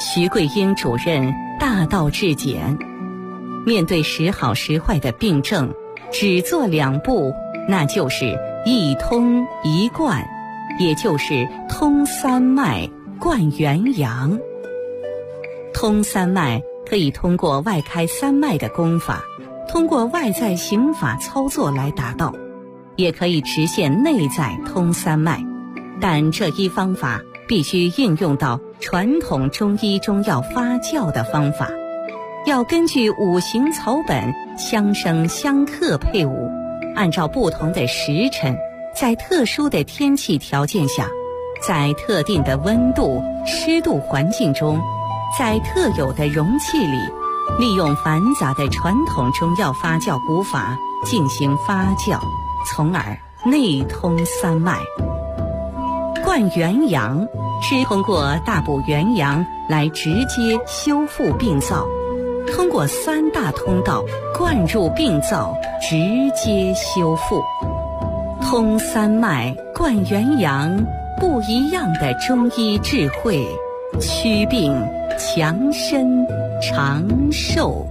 徐桂英主任大道至简，面对时好时坏的病症，只做2步，那就是一通一贯，也就是通三脉贯元阳。通三脉可以通过外开三脉的功法，通过外在刑法操作来达到，也可以实现内在通三脉，但这一方法必须应用到传统中医中药发酵的方法，要根据五行草本相生相克配伍，按照不同的时辰，在特殊的天气条件下，在特定的温度、湿度环境中，在特有的容器里，利用繁杂的传统中药发酵古法进行发酵，从而内通三脉。贯元阳是通过大补元阳来直接修复病灶，通过3大通道灌入病灶，直接修复。通三脉贯元阳，不一样的中医智慧，祛病强身长寿。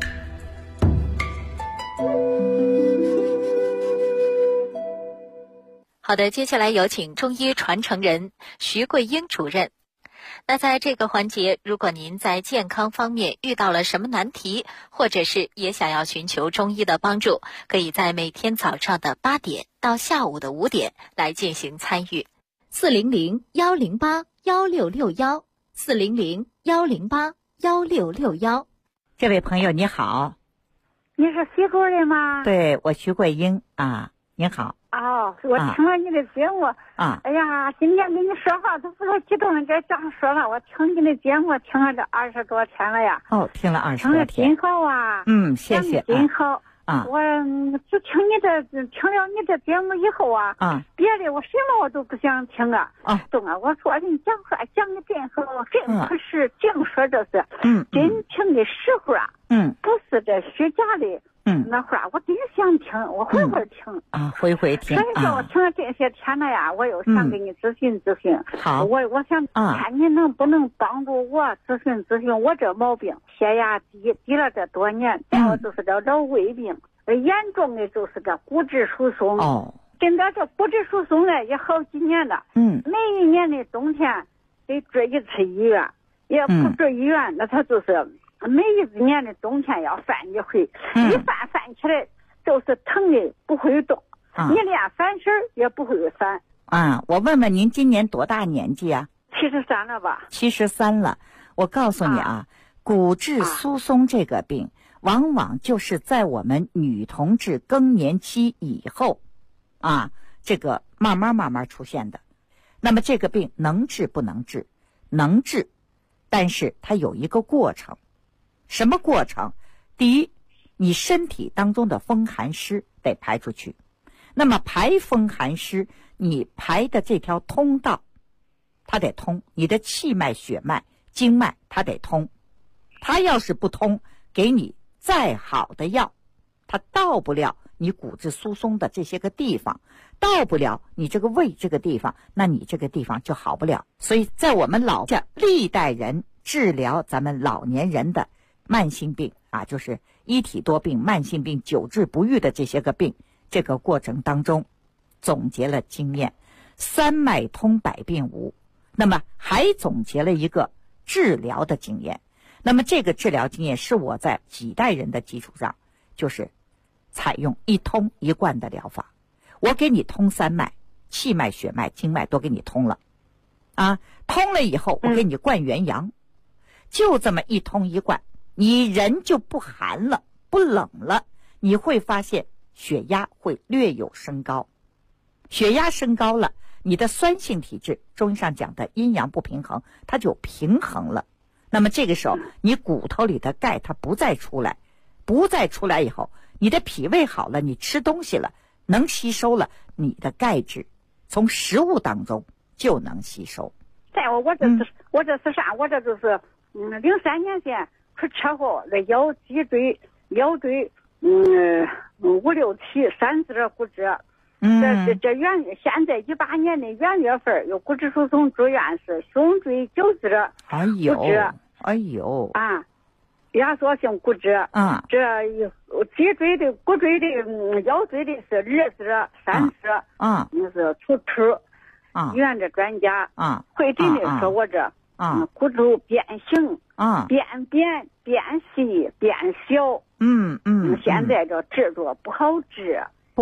好的，接下来有请中医传承人徐桂英主任。那在这个环节，如果您在健康方面遇到了什么难题，或者是也想要寻求中医的帮助，可以在每天早上的8点到下午的5点来进行参与。400-108-1661，400-108-1661。 这位朋友你好。 你是徐主任吗？ 对，我徐桂英啊，您好。 哦，我听了你的节目啊， 哎呀，今天跟你说话都不太激动，该这样说了。我听你的节目听了这20多天了呀。 哦，听了20多天。 听了真好啊。 谢谢。 真好啊。 我就听了你的节目以后啊，别的我什么我都不想听啊。懂啊，我说你讲话讲的真好，真可是净说这是真听的时候啊。不是这虚假的。那话我真想听，我回回听回回听。 所以说我听了这些天了呀，我又想给你咨询咨询。 好， 我想看你能不能帮助我咨询咨询我这毛病，血压低了这多年，再有就是这胃病，严重的就是这骨质疏松。真的这骨质疏松呢也好几年了。每一年的冬天得住一次医院，也不住医院，那他就是每一年的冬天要犯一回，一犯起来就是疼的不会动，你连翻身也不会翻。 我问问您今年多大年纪啊 ？73了吧 ？73了。我告诉你骨质疏松这个病，往往就是在我们女同志更年期以后这个慢慢出现的。那么这个病能治不能治？能治，但是它有一个过程。什么过程？第一，你身体当中的风寒湿得排出去。那么排风寒湿，你排的这条通道它得通，你的气脉血脉经脉它得通。它要是不通，给你再好的药，它到不了你骨质疏松的这些个地方，到不了你这个胃这个地方，那你这个地方就好不了。所以在我们老家历代人治疗咱们老年人的慢性病就是一体多病、慢性病久治不愈的这些个病，这个过程当中总结了经验，三脉通百病无。那么还总结了一个治疗的经验。那么这个治疗经验是我在几代人的基础上，就是采用一通一贯的疗法。我给你通三脉，气脉血脉经脉都给你通了通了以后我给你灌元阳，就这么一通一贯，你人就不寒了，不冷了，你会发现血压会略有升高。血压升高了，你的酸性体质，中医上讲的阴阳不平衡，它就平衡了。那么这个时候你骨头里的钙它不再出来以后，你的脾胃好了，你吃东西了，能吸收了，你的钙质从食物当中就能吸收。 我这是啥？我这就是03年前出车祸，这脊椎5、6、7、30骨折。现在18年的元月份有骨质疏松住院，是胸椎9指骨折， 哎呦啊，压缩性骨折啊， 这脊椎的、骨椎的、腰椎的是2指、3指啊， 那是出头啊， 医院的专家啊， 会诊的说我这骨头变形啊， 变细变小，现在这治着不好治，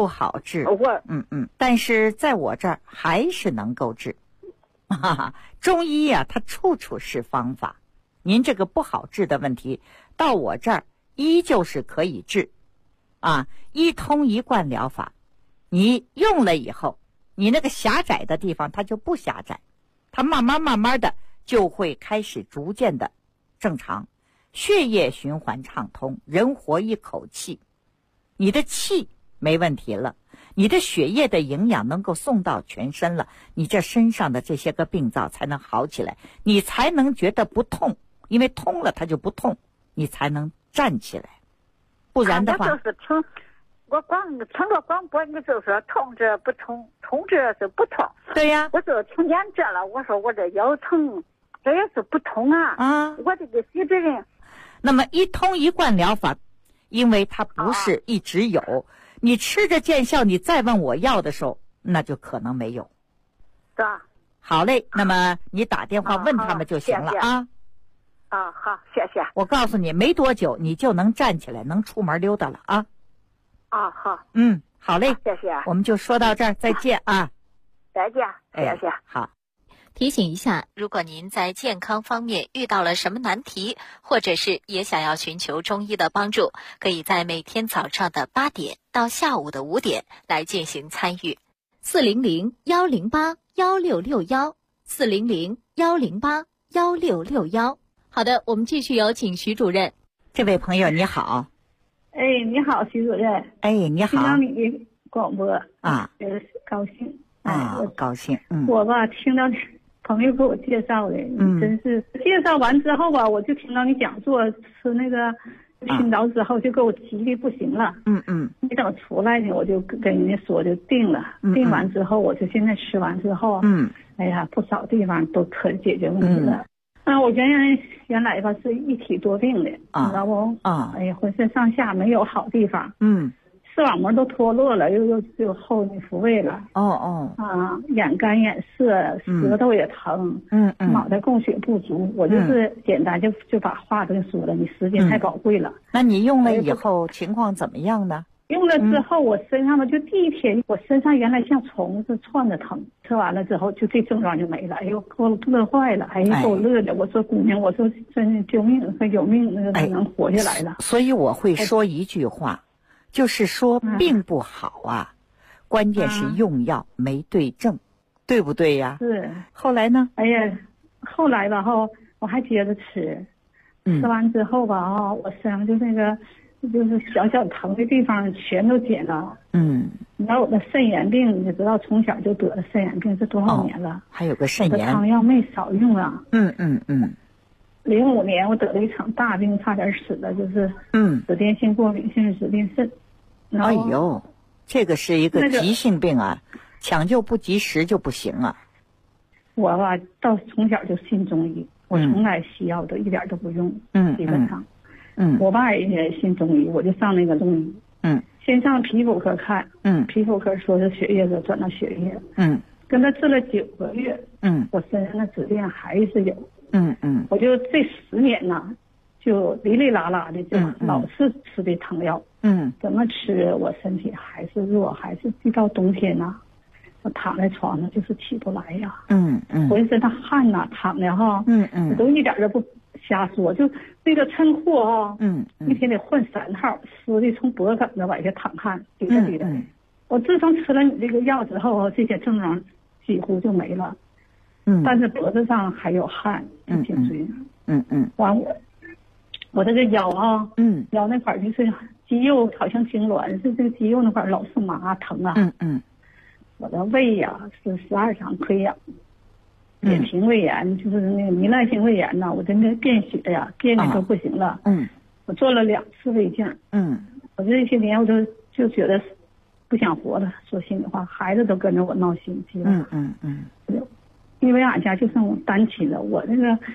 但是在我这儿还是能够治，哈哈，中医啊，它处处是方法。您这个不好治的问题，到我这儿依旧是可以治，啊，一通一贯疗法，你用了以后，你那个狭窄的地方它就不狭窄，它慢慢的就会开始逐渐的正常，血液循环畅通，人活一口气，你的气没问题了，你的血液的营养能够送到全身了，你这身上的这些个病灶才能好起来，你才能觉得不痛，因为通了它就不痛，你才能站起来，不然的话。 我就是听，我听个广播，你就说痛着不痛，痛着是不痛。 对呀， 我就听见这了，我说我这腰疼，这也是不痛啊。我这个许多人。 那么一通一贯疗法，因为它不是一直有，你吃着见效，你再问我要的时候，那就可能没有。 是。 好嘞，那么你打电话问他们就行了啊。 好，谢谢。 我告诉你，没多久你就能站起来，能出门溜达了啊。 好。 好嘞， 谢谢。 我们就说到这儿，再见啊。 再见，谢谢。 好。 提醒一下，如果您在健康方面遇到了什么难题，或者是也想要寻求中医的帮助，可以在每天早上的8点到下午的5点来进行参与。400-108-1661，400-108-1661。好的，我们继续有请徐主任。 这位朋友你好。 你好，徐主任。 你好。 听到你的广播啊， 高兴我高兴。 我吧，听到朋友给我介绍的，真是介绍完之后吧，我就听到你讲座，吃那个青岛之后就给我急的不行了。没等出来呢，我就跟人家说就定了。定完之后，我就现在吃完之后，哎呀，不少地方都可以解决问题了。我原来吧是一体多病的，你知道不？哎呀，浑身上下没有好地方。视网膜都脱落了，又后内复位了。眼干眼涩，舌头也疼。脑袋供血不足。我就是简单就把话都说了，你时间太宝贵了。 那你用了以后情况怎么样呢？ 用了之后，我身上吧就第一天，我身上原来像虫子窜着疼，吃完了之后就这症状就没了。哎呦，给我乐坏了，给我乐的。我说姑娘，我说真的救命，有命那个能活下来了。 所以我会说一句话。就是说病不好啊，关键是用药没对症，对不对呀？ 是。 后来呢？ 哎呀，后来吧我还接着吃，吃完之后吧我身上就那个就是小疼的地方全都减了。你知道我的肾炎病，你知道从小就得了肾炎病，这多少年了？ 还有个肾炎。 汤药没少用啊。05年我得了一场大病，差点死了，就是紫癜性过敏性紫癜肾。 哎呦，这个是一个急性病啊，抢救不及时就不行啊。 我吧从小就信中医，我从来西药都一点都不用。基本上。我爸也信中医，我就上那个中医。先上皮肤科看。皮肤科说是血液就转到血液。跟他治了9个月。我身上的紫癜还是有。我就这10年呐，就哩哩啦啦的，就老是吃的汤药。怎么吃我身体还是弱，还是一到冬天呐，我躺在床上就是起不来呀。浑身的汗呐，躺着我都一点都不瞎说，就那个趁火一天得换3套，湿的从脖梗子往下淌汗，滴着。我自从吃了你这个药之后，这些症状几乎就没了。但是脖子上还有汗，颈椎。完我这个腰腰那块就是肌肉好像痉挛，是这个肌肉那块老是麻疼啊。我的胃呀是12肠溃疡，扁平胃炎，就是那个糜烂性胃炎呐，我真的便血呀，便的都不行了。我做了2次胃镜。我这些年我就觉得不想活了，说心里话，孩子都跟着我闹心，基本上。因为俺家就剩我单亲了，我那个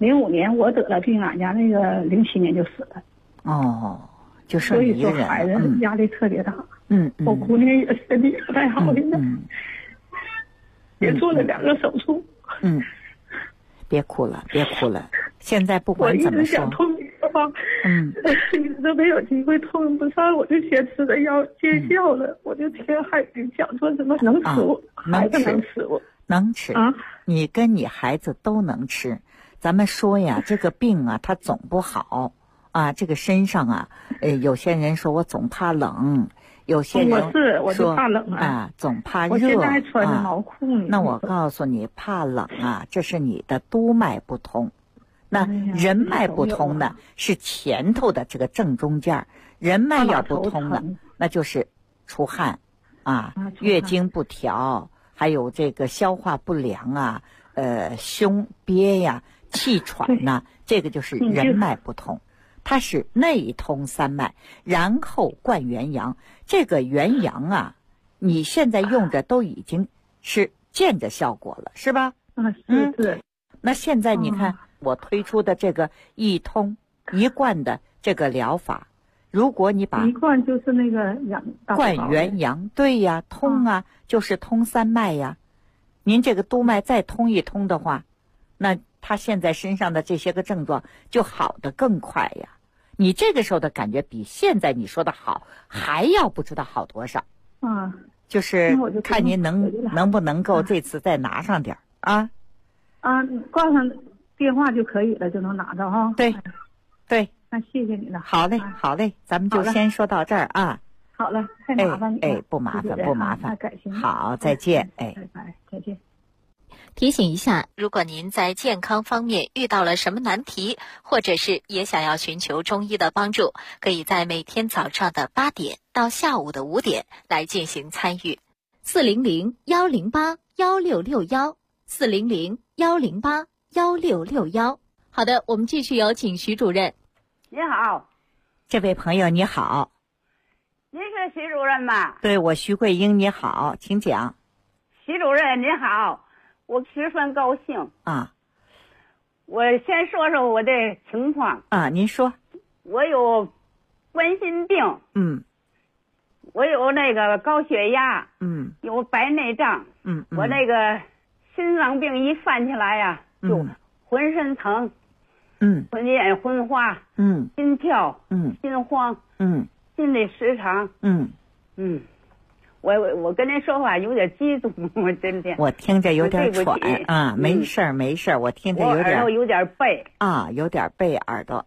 05年我得了病，俺家那个07年就死了。 哦，就剩你一个人。 所以说孩子压力特别大。 我姑娘也身体不太好现在。也做了2个手术。 别哭了，别哭了。现在不管怎么说， 我一直想通一个方，一直都没有机会通不上，我就先吃的药见效了，我就听孩子讲说什么能吃我，孩子能吃我， 能吃啊，你跟你孩子都能吃。咱们说呀，这个病啊，它总不好啊，这个身上啊，有些人说我总怕冷。有些人我就怕冷啊， 总怕热。 我现在还穿着毛裤呢。 那我告诉你，怕冷啊，这是你的督脉不通。那人脉不通呢，是前头的这个正中间。人脉要不通呢，那就是出汗啊，月经不调，还有这个消化不良啊，胸憋呀，气喘呐，这个就是人脉不通。它是内通3脉，然后灌元阳。这个元阳啊，你现在用着都已经是见着效果了，是吧？ 是。 那现在你看我推出的这个一通一贯的这个疗法，如果你把一贯就是那个灌元阳，对呀，通啊，就是通3脉呀。您这个督脉再通一通的话，那他现在身上的这些个症状就好得更快呀。你这个时候的感觉比现在你说的好还要不知道好多少。就是看您能不能够这次再拿上点啊。 挂上电话就可以了，就能拿到哈。 对， 那谢谢你了。 好嘞，咱们就先说到这儿啊。 好了，太麻烦你了。 不麻烦， 感谢你。 好，再见。 拜拜，再见。 提醒一下，如果您在健康方面遇到了什么难题，或者是也想要寻求中医的帮助，可以在每天早上的8点到下午的5点来进行参与。400-108-1661，400-108-1661。好的，我们继续有请徐主任。 你好， 这位朋友你好。 您是徐主任吗？ 对，我徐桂英，你好，请讲。 徐主任您好，我十分高兴啊。 我先说说我的情况啊，您说。 我有冠心病，我有那个高血压，有白内障，我那个心脏病一犯起来呀，就浑身疼，浑眼昏花，心跳，心慌，心理失常，我跟您说话有点激动，我真的。 我听着有点喘啊，没事儿，我听着有点。 我耳朵有点背啊，有点背耳朵，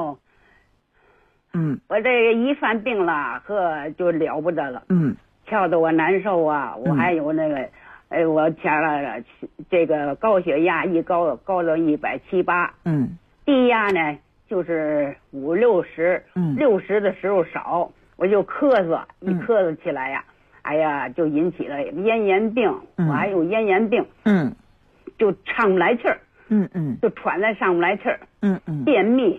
我这个一犯病了，就了不得了，跳得我难受啊，我还有那个，我前了这个高血压一高到170、180，低压呢就是50、60的时候少，我就咳嗽，一咳嗽起来呀。哎呀，就引起了咽炎病，我还有咽炎病，就上不来气儿，就喘得上不来气儿，便秘，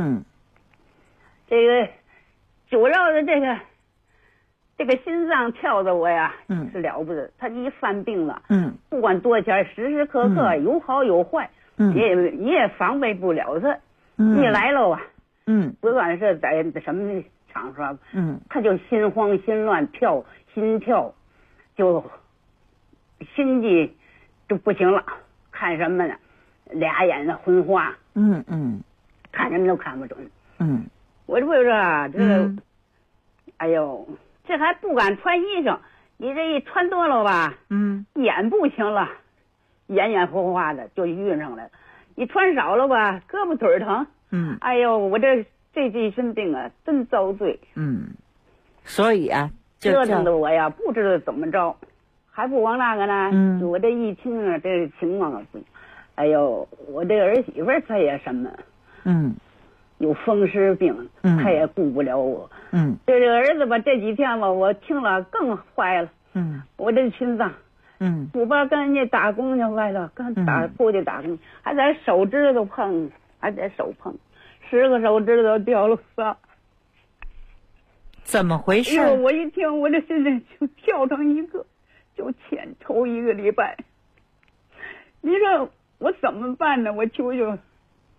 这个主要的这个心脏跳的我呀，是了不得，他一犯病了，不管多钱，时时刻刻有好有坏，你也防备不了他，一来了啊，不管是在什么场所，他就心慌心乱跳。心跳就心悸就不行了，看什么呢？俩眼子昏花，看什么都看不准，我就说这个，哎呦，这还不敢穿衣裳，你这一穿多了吧，眼不行了，眼昏花的就晕上来了，你穿少了吧，胳膊腿疼，哎呦，我这一身病啊，真遭罪， 所以啊。 折腾的我呀，不知道怎么着，还不光那个呢。我这一听啊，这情况啊，哎呦，我这儿媳妇她也什么，有风湿病，她也顾不了我。这个儿子吧，这几天吧，我听了更坏了。我这心脏，不把跟人家打工去外头，刚出去打工，还在手指头碰，还在手碰，10个手指头掉了仨。 怎么回事？ 我一听，我这心里就跳成一个，就欠抽1个礼拜。你说我怎么办呢？我求求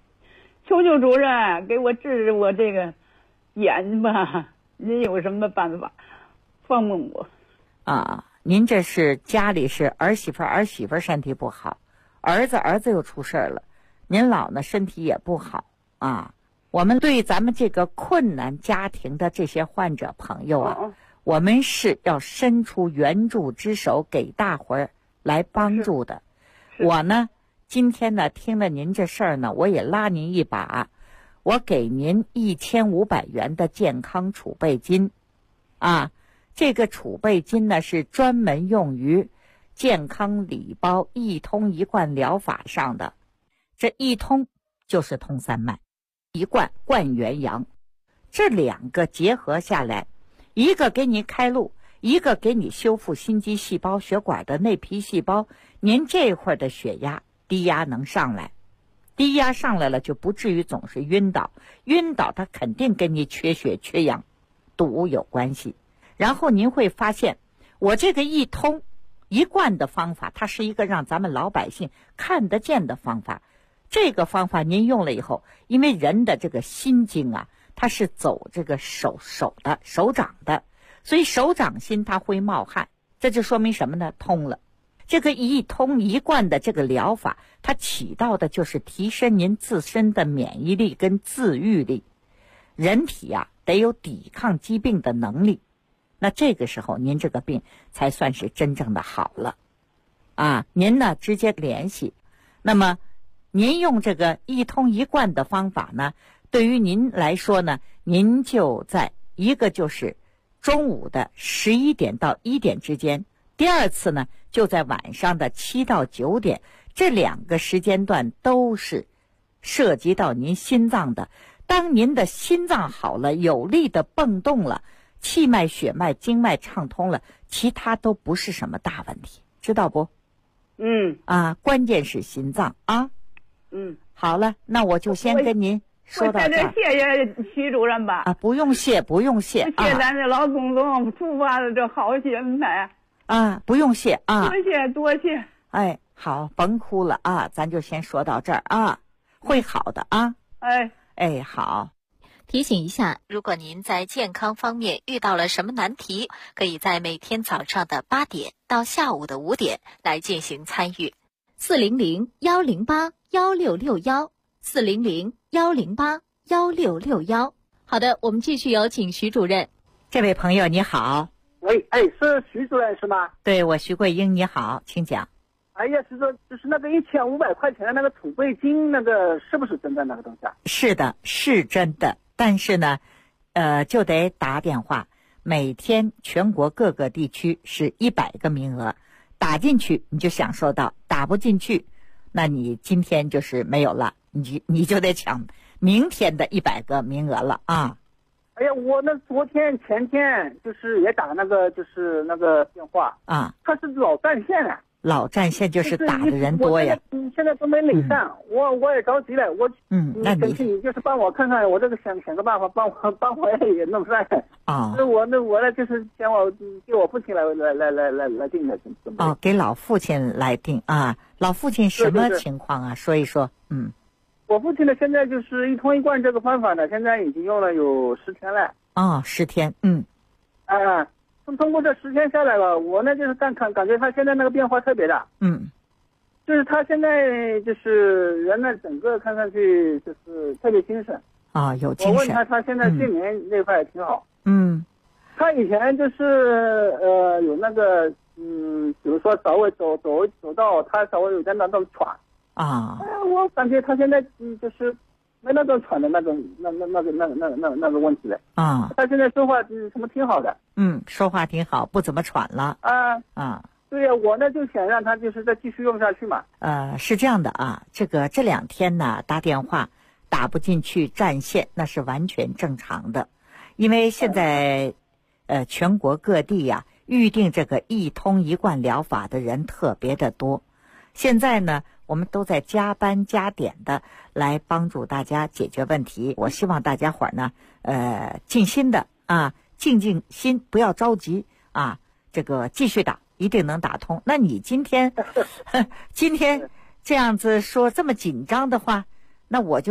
求求主任给我治治我这个眼吧，您有什么办法帮帮我？ 啊，您这是家里是儿媳妇身体不好，儿子又出事了，您老呢身体也不好啊。我们对咱们这个困难家庭的这些患者朋友啊，我们是要伸出援助之手给大伙儿来帮助的。我呢今天呢听了您这事儿呢，我也拉您一把，我给您1500元的健康储备金啊。这个储备金呢是专门用于健康礼包一通一贯疗法上的。这一通就是通三脉，一贯贯元阳，这两个结合下来，一个给你开路，一个给你修复心肌细胞血管的内皮细胞，您这块的血压低压能上来，低压上来了就不至于总是晕倒，晕倒它肯定跟你缺血缺氧堵有关系。然后您会发现我这个一通一贯的方法，它是一个让咱们老百姓看得见的方法。这个方法您用了以后，因为人的这个心经啊，它是走这个手掌的，所以手掌心它会冒汗，这就说明什么呢？通了。这个一通一贯的这个疗法，它起到的就是提升您自身的免疫力跟自愈力。人体啊得有抵抗疾病的能力，那这个时候您这个病才算是真正的好了啊。您呢直接联系，那么您用这个一通一贯的方法呢，对于您来说呢，您就在一个就是中午的11点到1点之间，第二次呢就在晚上的7到9点，这两个时间段都是涉及到您心脏的。当您的心脏好了，有力的蹦动了，气脉血脉经脉畅通了，其他都不是什么大问题，知道不？关键是心脏啊。好了，那我就先跟您说到这儿。 谢谢徐主任吧。 不用谢，不用谢。 谢谢咱的老公公出发的这好心态。 不用谢啊。 多谢。 哎，好，甭哭了啊，咱就先说到这儿啊，会好的啊。哎，好。 提醒一下，如果您在健康方面遇到了什么难题，可以在每天早上的8点到下午的5点来进行参与。400-108-1661，400-108-1661。好的，我们继续有请徐主任。 这位朋友你好。 喂，是徐主任是吗？ 对，我徐桂英，你好，请讲。 哎呀，是说就是那个1500块钱的那个储备金，那个是不是真的那个东西啊？ 是的，是真的，但是呢，就得打电话。每天全国各个地区是100个名额，打进去你就享受到，打不进去，那你今天就是没有了，你就得抢明天的100个名额了啊。 哎呀，我那昨天前天就是也打那个就是那个电话啊，他是老占线啊。 老占线就是打的人多呀。 现在都没垒上，我也着急了， 那你就是帮我看看，我这个想个办法帮我也弄上啊。我呢就是想我给我父亲来定的。 给老父亲来定啊。老父亲什么情况啊？说一说。 我父亲呢现在就是一通一贯这个方法呢，现在已经用了有10天了。 10天。 通过这10天下来了，我呢就是感觉他现在那个变化特别大。就是他现在就是人呢整个看上去就是特别精神有精神。 我问他现在睡眠那块也挺好。他以前就是有那个比如说稍微走到他稍微有点那种喘我感觉他现在就是没那种喘的那个问题了他现在说话什么挺好的。 说话挺好，不怎么喘了对呀，我呢就想让他就是再继续用下去嘛。 是这样的啊，这2天呢打电话打不进去占线，那是完全正常的，因为现在全国各地呀预定这个一通一贯疗法的人特别的多。现在呢我们都在加班加点的来帮助大家解决问题。我希望大家伙呢静心的静心，不要着急这个继续打，一定能打通。那你今天这样子说这么紧张的话，那我就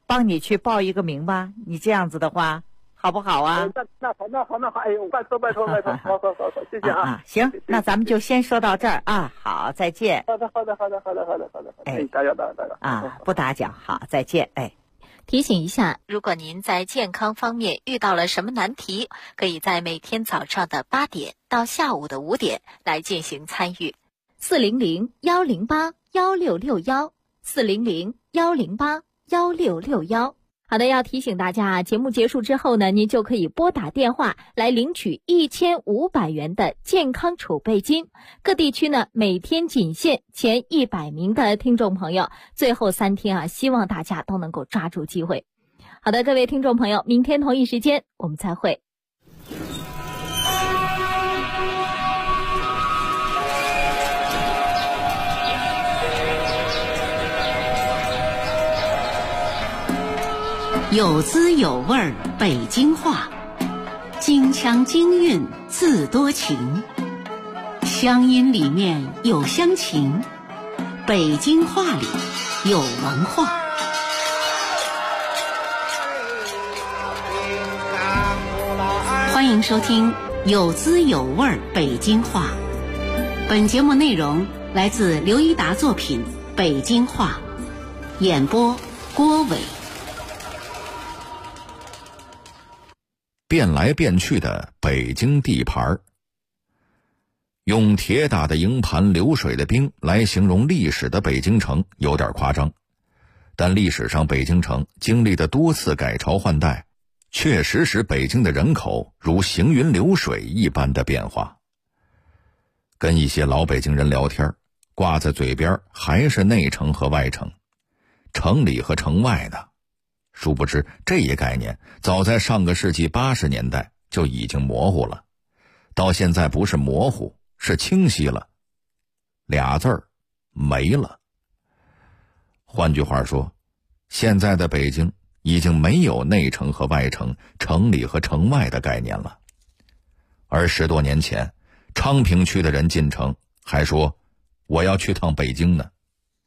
帮你去报一个名吧，你这样子的话好不好啊？ 那好，哎呦，拜托，好，谢谢啊。 行，那咱们就先说到这儿啊，好，再见。 好的，哎，打扰啊，不打搅，好，再见，哎。 提醒一下，如果您在健康方面遇到了什么难题，可以在每天早上的8点到下午的5点来进行参与。400-108-1661，400-108-1661。好的，要提醒大家啊，节目结束之后呢，您就可以拨打电话来领取1500元的健康储备金。各地区呢，每天仅限前100名的听众朋友，最后3天啊，希望大家都能够抓住机会。好的，各位听众朋友，明天同一时间我们再会。 有滋有味儿北京话，京腔京韵字多情，乡音里面有乡情，北京话里有文化。欢迎收听有滋有味儿北京话。本节目内容来自刘一达作品《北京话》，演播郭伟。 变来变去的北京地盘，用铁打的营盘流水的兵来形容历史的北京城有点夸张，但历史上北京城经历的多次改朝换代，确实使北京的人口如行云流水一般的变化。跟一些老北京人聊天，挂在嘴边还是内城和外城，城里和城外呢。殊不知这一概念早在上个世纪80年代就已经模糊了，到现在不是模糊，是清晰了，俩字儿没了。换句话说，现在的北京已经没有内城和外城、城里和城外的概念了。而10多年前，昌平区的人进城还说我要去趟北京呢。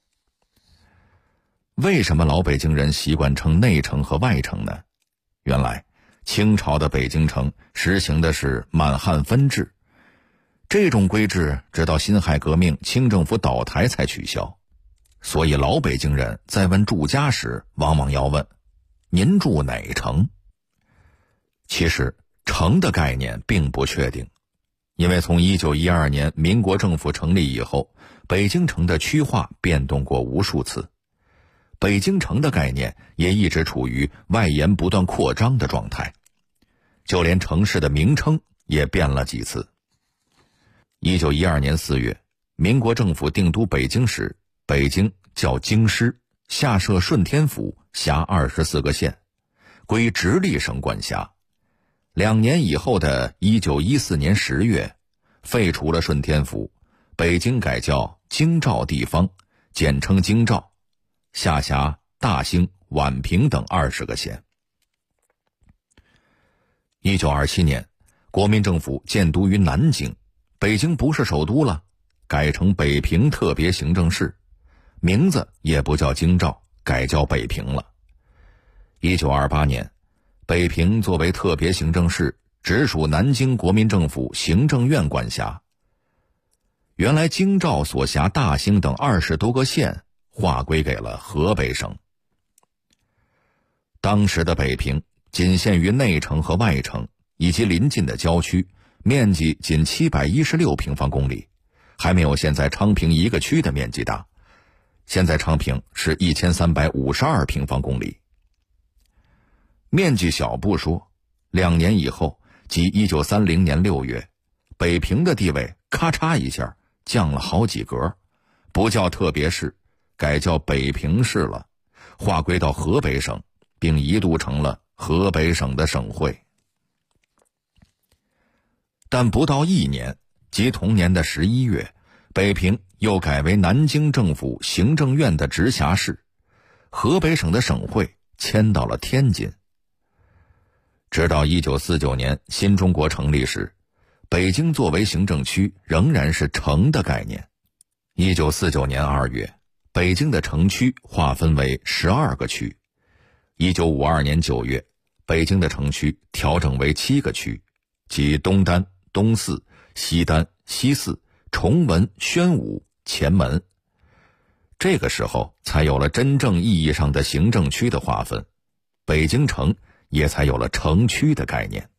为什么老北京人习惯称内城和外城呢？原来清朝的北京城实行的是满汉分治，这种规制直到辛亥革命清政府倒台才取消。所以老北京人在问住家时往往要问您住哪城。其实城的概念并不确定，因为从1912年民国政府成立以后，北京城的区划变动过无数次，北京城的概念也一直处于外延不断扩张的状态，就连城市的名称也变了几次。1912年4月，民国政府定都北京时，北京叫京师，下设顺天府，辖24个县，归直隶省管辖。2年以后的1914年10月，废除了顺天府，北京改叫京兆地方，简称京兆，下辖大兴、宛平等20个县。1927年，国民政府建都于南京，北京不是首都了，改成北平特别行政市，名字也不叫京兆，改叫北平了。1928年，北平作为特别行政市，直属南京国民政府行政院管辖。原来京兆所辖大兴等20多个县划归给了河北省。当时的北平仅限于内城和外城以及邻近的郊区，面积仅716平方公里，还没有现在昌平一个区的面积大。现在昌平是1352平方公里。面积小不说，2年以后，即1930年6月，北平的地位咔嚓一下降了好几格，不叫特别市，改叫北平市了，划归到河北省，并一度成了河北省的省会。但不到1年，即同年的11月，北平又改为南京政府行政院的直辖市，河北省的省会迁到了天津。直到1949年新中国成立时，北京作为行政区仍然是城的概念。1949年2月，北京的城区划分为12个区， 1952年9月，北京的城区调整为7个区，即东单、东四、西单、西四、崇文、宣武、前门。这个时候才有了真正意义上的行政区的划分，北京城也才有了城区的概念。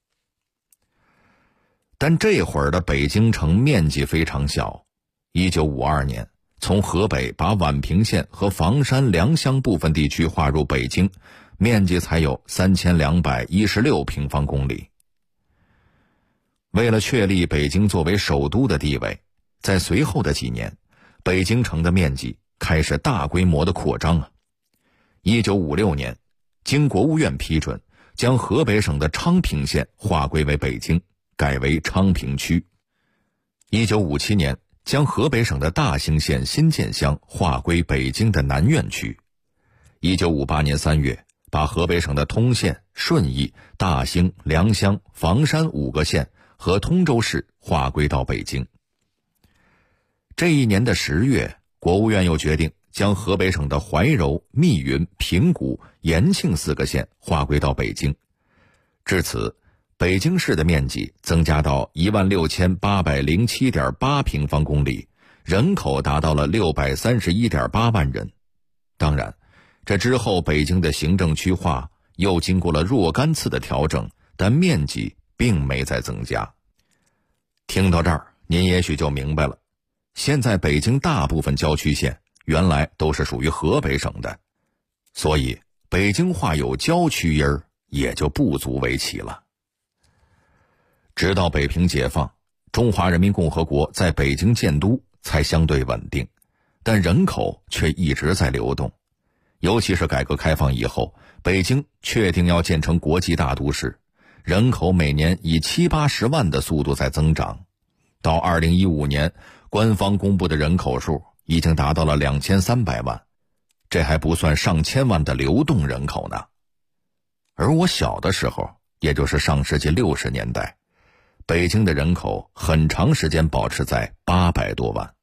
但这会儿的北京城面积非常小，1952年从河北把宛平县和房山、良乡部分地区划入北京，面积才有3216平方公里。为了确立北京作为首都的地位，在随后的几年，北京城的面积开始大规模的扩张1956年，经国务院批准，将河北省的昌平县划归为北京，改为昌平区。1957年，将河北省的大兴县新建乡划归北京的南苑区。1958年3月，把河北省的通县、顺义、大兴、良乡、房山5个县和通州市划归到北京。这一年的10月，国务院又决定将河北省的怀柔、密云、平谷、延庆4个县划归到北京。至此，北京市的面积增加到16807.8平方公里，人口达到了631.8万人。当然，这之后北京的行政区划又经过了若干次的调整，但面积并没再增加。听到这儿，您也许就明白了，现在北京大部分郊区县原来都是属于河北省的，所以北京话有郊区音儿也就不足为奇了。直到北平解放，中华人民共和国在北京建都才相对稳定，但人口却一直在流动。尤其是改革开放以后，北京确定要建成国际大都市，人口每年以70-80万的速度在增长。到2015年，官方公布的人口数已经达到了2300万，这还不算上千万的流动人口呢。而我小的时候，也就是上世纪60年代，北京的人口很长时间保持在800多万。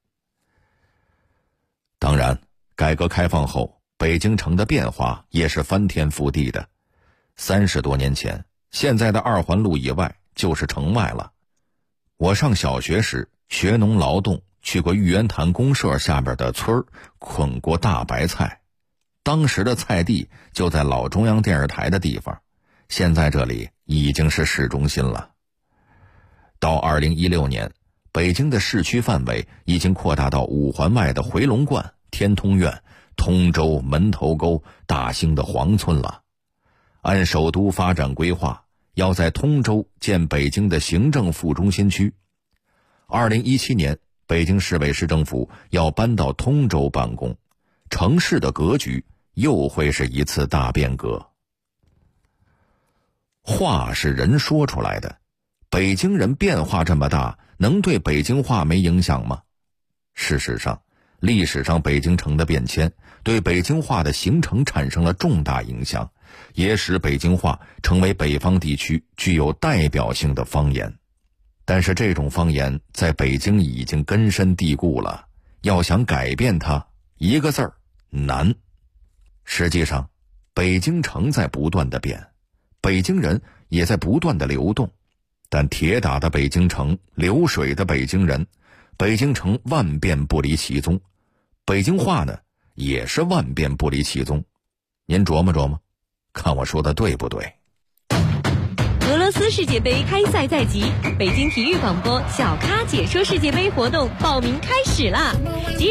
当然，改革开放后，北京城的变化也是翻天覆地的。30多年前，现在的2环路以外就是城外了。我上小学时学农劳动，去过玉渊潭公社下边的村儿，捆过大白菜。当时的菜地就在老中央电视台的地方，现在这里已经是市中心了。到2016年，北京的市区范围已经扩大到5环外的回龙观、天通苑、通州、门头沟、大兴的黄村了。按首都发展规划，要在通州建北京的行政副中心区。2017年，北京市委市政府要搬到通州办公，城市的格局又会是一次大变革。话是人说出来的，北京人变化这么大，能对北京话没影响吗？事实上，历史上北京城的变迁对北京话的形成产生了重大影响，也使北京话成为北方地区具有代表性的方言。但是这种方言在北京已经根深蒂固了，要想改变它，一个字儿，难。实际上，北京城在不断的变，北京人也在不断的流动，但铁打的北京城，流水的北京人，北京城万变不离其宗，北京话呢，也是万变不离其宗。您琢磨琢磨，看我说的对不对？ 俄罗斯世界杯开赛在即，北京体育广播小咖解说世界杯活动报名开始啦！